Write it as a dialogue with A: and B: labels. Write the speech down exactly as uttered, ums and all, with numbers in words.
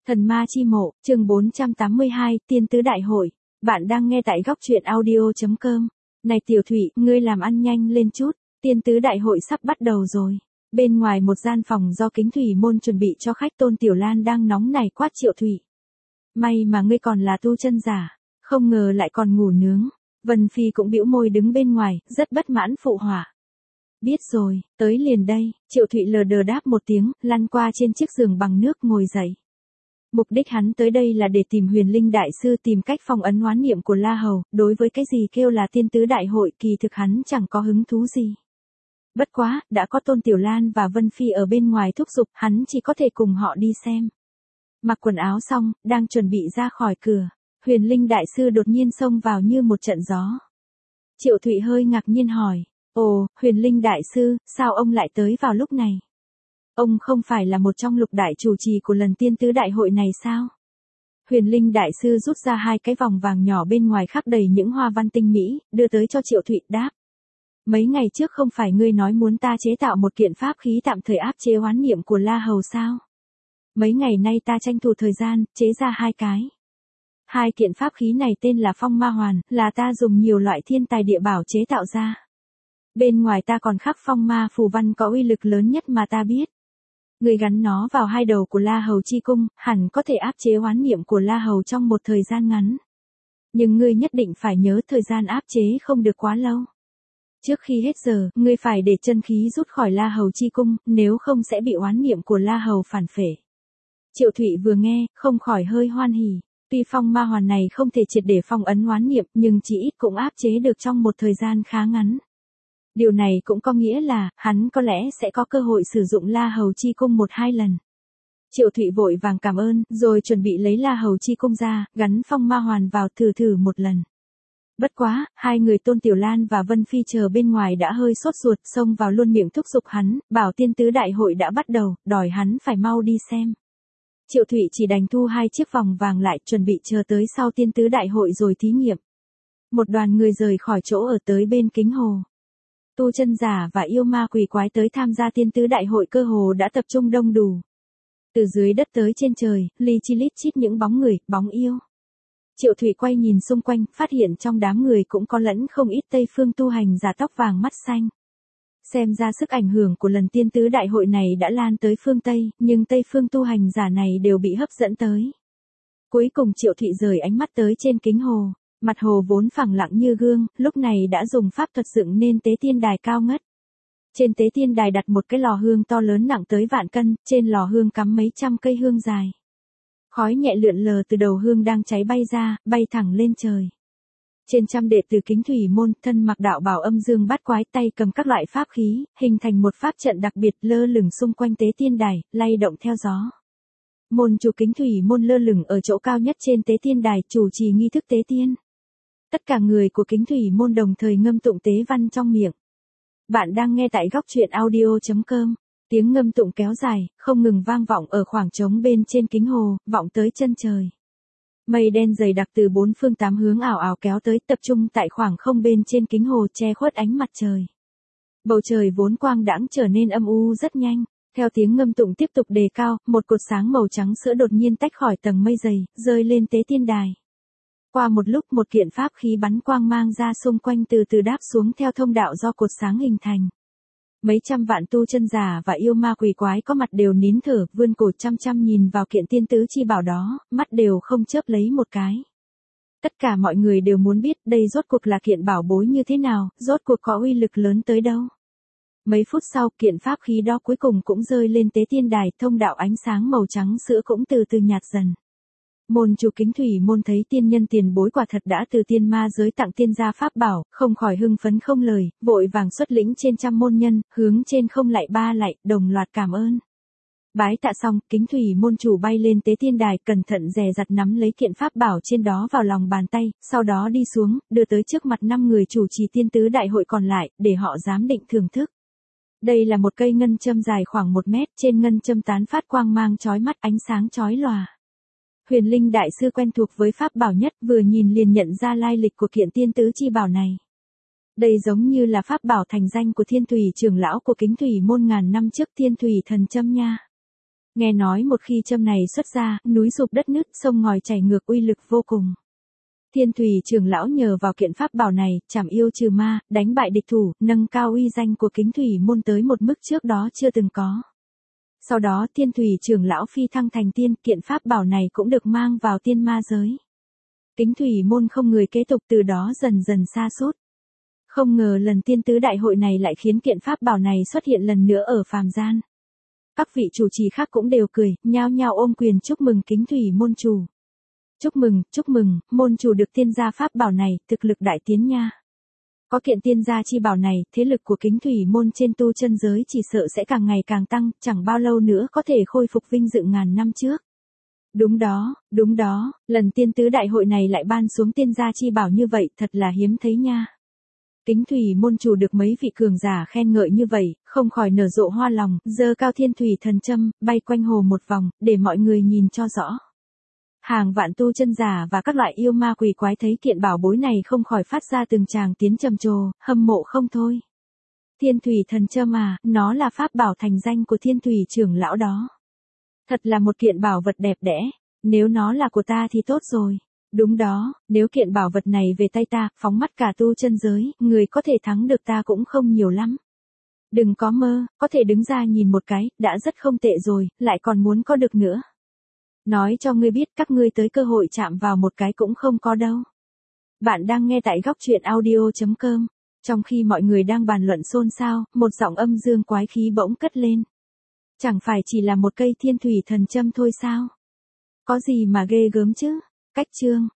A: Thần ma chi mộ, chương bốn trăm tám mươi hai, tiên tứ đại hội. Bạn đang nghe tại góc truyện audio chấm com. Này Tiểu Thụy, ngươi làm ăn nhanh lên chút, tiên tứ đại hội sắp bắt đầu rồi. Bên ngoài một gian phòng do Kính Thủy Môn chuẩn bị cho khách Tôn Tiểu Lan đang nóng nảy quát Triệu Thụy. May mà ngươi còn là tu chân giả, không ngờ lại còn ngủ nướng. Vân Phi cũng bĩu môi đứng bên ngoài, rất bất mãn phụ họa. Biết rồi, tới liền đây, Triệu Thụy lờ đờ đáp một tiếng, lăn qua trên chiếc giường bằng nước ngồi dậy. Mục đích hắn tới đây là để tìm Huyền Linh Đại Sư tìm cách phong ấn oán niệm của La Hầu, đối với cái gì kêu là tiên tứ đại hội kỳ thực hắn chẳng có hứng thú gì. Bất quá, đã có Tôn Tiểu Lan và Vân Phi ở bên ngoài thúc giục, hắn chỉ có thể cùng họ đi xem. Mặc quần áo xong, đang chuẩn bị ra khỏi cửa, Huyền Linh Đại Sư đột nhiên xông vào như một trận gió. Triệu Thụy hơi ngạc nhiên hỏi, ồ, Huyền Linh Đại Sư, sao ông lại tới vào lúc này? Ông không phải là một trong lục đại chủ trì của lần tiên tứ đại hội này sao? Huyền Linh Đại Sư rút ra hai cái vòng vàng nhỏ bên ngoài khắc đầy những hoa văn tinh mỹ, đưa tới cho Triệu Thụy đáp. Mấy ngày trước không phải ngươi nói muốn ta chế tạo một kiện pháp khí tạm thời áp chế oán niệm của La Hầu sao? Mấy ngày nay ta tranh thủ thời gian, chế ra hai cái. Hai kiện pháp khí này tên là Phong Ma Hoàn, là ta dùng nhiều loại thiên tài địa bảo chế tạo ra. Bên ngoài ta còn khắc phong ma phù văn có uy lực lớn nhất mà ta biết. Người gắn nó vào hai đầu của La Hầu chi cung, hẳn có thể áp chế oán niệm của La Hầu trong một thời gian ngắn. Nhưng ngươi nhất định phải nhớ thời gian áp chế không được quá lâu. Trước khi hết giờ, ngươi phải để chân khí rút khỏi La Hầu chi cung, nếu không sẽ bị oán niệm của La Hầu phản phệ. Triệu Thụy vừa nghe, không khỏi hơi hoan hỉ. Tuy phong ma hoàn này không thể triệt để phong ấn oán niệm, nhưng chỉ ít cũng áp chế được trong một thời gian khá ngắn. Điều này cũng có nghĩa là, hắn có lẽ sẽ có cơ hội sử dụng La Hầu chi cung một hai lần. Triệu Thụy vội vàng cảm ơn, rồi chuẩn bị lấy La Hầu chi cung ra, gắn phong ma hoàn vào thử thử một lần. Bất quá, hai người Tôn Tiểu Lan và Vân Phi chờ bên ngoài đã hơi sốt ruột, xông vào luôn miệng thúc giục hắn, bảo tiên tứ đại hội đã bắt đầu, đòi hắn phải mau đi xem. Triệu Thụy chỉ đành thu hai chiếc vòng vàng lại, chuẩn bị chờ tới sau tiên tứ đại hội rồi thí nghiệm. Một đoàn người rời khỏi chỗ ở tới bên kính hồ. Tu chân giả và yêu ma quỷ quái tới tham gia tiên tứ đại hội cơ hồ đã tập trung đông đủ. Từ dưới đất tới trên trời, li chi lít chít những bóng người, bóng yêu. Triệu Thụy quay nhìn xung quanh, phát hiện trong đám người cũng có lẫn không ít Tây phương tu hành giả tóc vàng mắt xanh. Xem ra sức ảnh hưởng của lần tiên tứ đại hội này đã lan tới phương Tây, nhưng Tây phương tu hành giả này đều bị hấp dẫn tới. Cuối cùng Triệu Thụy rời ánh mắt tới trên kính hồ. Mặt hồ vốn phẳng lặng như gương, lúc này đã dùng pháp thuật dựng nên tế tiên đài cao ngất. Trên tế tiên đài đặt một cái lò hương to lớn nặng tới vạn cân, trên lò hương cắm mấy trăm cây hương dài. Khói nhẹ lượn lờ từ đầu hương đang cháy bay ra, bay thẳng lên trời. Trên trăm đệ tử Kính Thủy Môn, thân mặc đạo bào âm dương bát quái, tay cầm các loại pháp khí, hình thành một pháp trận đặc biệt lơ lửng xung quanh tế tiên đài, lay động theo gió. Môn chủ Kính Thủy Môn lơ lửng ở chỗ cao nhất trên tế tiên đài, chủ trì nghi thức tế tiên. Tất cả người của Kính Thủy Môn đồng thời ngâm tụng tế văn trong miệng. Bạn đang nghe tại góc truyện audio chấm com. Tiếng ngâm tụng kéo dài, không ngừng vang vọng ở khoảng trống bên trên kính hồ, vọng tới chân trời. Mây đen dày đặc từ bốn phương tám hướng ảo ảo kéo tới, tập trung tại khoảng không bên trên kính hồ, che khuất ánh mặt trời. Bầu trời vốn quang đãng trở nên âm u rất nhanh. Theo tiếng ngâm tụng tiếp tục đề cao, một cột sáng màu trắng sữa đột nhiên tách khỏi tầng mây dày, rơi lên tế tiên đài. Qua một lúc, một kiện pháp khí bắn quang mang ra xung quanh từ từ đáp xuống theo thông đạo do cột sáng hình thành. Mấy trăm vạn tu chân giả và yêu ma quỷ quái có mặt đều nín thở, vươn cổ chăm chăm nhìn vào kiện tiên tứ chi bảo đó, mắt đều không chớp lấy một cái. Tất cả mọi người đều muốn biết đây rốt cuộc là kiện bảo bối như thế nào, rốt cuộc có uy lực lớn tới đâu. Mấy phút sau, kiện pháp khí đó cuối cùng cũng rơi lên tế tiên đài, thông đạo ánh sáng màu trắng sữa cũng từ từ nhạt dần. Môn chủ Kính Thủy Môn thấy tiên nhân tiền bối quả thật đã từ tiên ma giới tặng tiên gia pháp bảo, không khỏi hưng phấn không lời, vội vàng xuất lĩnh trên trăm môn nhân, hướng trên không lạy ba lạy, đồng loạt cảm ơn. Bái tạ xong, Kính Thủy Môn chủ bay lên tế tiên đài, cẩn thận dè dặt nắm lấy kiện pháp bảo trên đó vào lòng bàn tay, sau đó đi xuống, đưa tới trước mặt năm người chủ trì tiên tứ đại hội còn lại, để họ giám định thưởng thức. Đây là một cây ngân châm dài khoảng một mét, trên ngân châm tán phát quang mang chói mắt, ánh sáng chói lòa. Huyền Linh Đại Sư quen thuộc với pháp bảo nhất, vừa nhìn liền nhận ra lai lịch của kiện tiên tứ chi bảo này. Đây giống như là pháp bảo thành danh của Thiên Thủy trưởng lão của Kính Thủy Môn ngàn năm trước, Thiên Thủy thần châm nha. Nghe nói một khi châm này xuất ra, núi sụp đất nứt, sông ngòi chảy ngược uy lực vô cùng. Thiên Thủy trưởng lão nhờ vào kiện pháp bảo này, trảm yêu trừ ma, đánh bại địch thủ, nâng cao uy danh của Kính Thủy môn tới một mức trước đó chưa từng có. Sau đó Thiên Thủy trưởng lão phi thăng thành tiên, kiện pháp bảo này cũng được mang vào tiên ma giới. Kính Thủy môn không người kế tục, từ đó dần dần sa sút. Không ngờ lần tiên tứ đại hội này lại khiến kiện pháp bảo này xuất hiện lần nữa ở phàm gian. Các vị chủ trì khác cũng đều cười, nhao nhao ôm quyền chúc mừng Kính Thủy môn chủ. Chúc mừng, chúc mừng, môn chủ được tiên gia pháp bảo này, thực lực đại tiến nha. Có kiện tiên gia chi bảo này, thế lực của Kính Thủy môn trên tu chân giới chỉ sợ sẽ càng ngày càng tăng, chẳng bao lâu nữa có thể khôi phục vinh dự ngàn năm trước. Đúng đó, đúng đó, lần tiên tứ đại hội này lại ban xuống tiên gia chi bảo như vậy, thật là hiếm thấy nha. Kính Thủy môn chủ được mấy vị cường giả khen ngợi như vậy, không khỏi nở rộ hoa lòng, giơ cao Thiên Thủy thần châm, bay quanh hồ một vòng, để mọi người nhìn cho rõ. Hàng vạn tu chân giả và các loại yêu ma quỷ quái thấy kiện bảo bối này không khỏi phát ra từng tràng tiếng trầm trồ, hâm mộ không thôi. Thiên Thủy thần châm à, nó là pháp bảo thành danh của Thiên Thủy trưởng lão đó. Thật là một kiện bảo vật đẹp đẽ, nếu nó là của ta thì tốt rồi. Đúng đó, nếu kiện bảo vật này về tay ta, phóng mắt cả tu chân giới, người có thể thắng được ta cũng không nhiều lắm. Đừng có mơ, có thể đứng ra nhìn một cái, đã rất không tệ rồi, lại còn muốn có được nữa. Nói cho ngươi biết, các ngươi tới cơ hội chạm vào một cái cũng không có đâu. Bạn đang nghe tại góc truyện audio chấm com. Trong khi mọi người đang bàn luận xôn xao, một giọng âm dương quái khí bỗng cất lên. Chẳng phải chỉ là một cây Thiên Thủy thần châm thôi sao? Có gì mà ghê gớm chứ? Cách chương.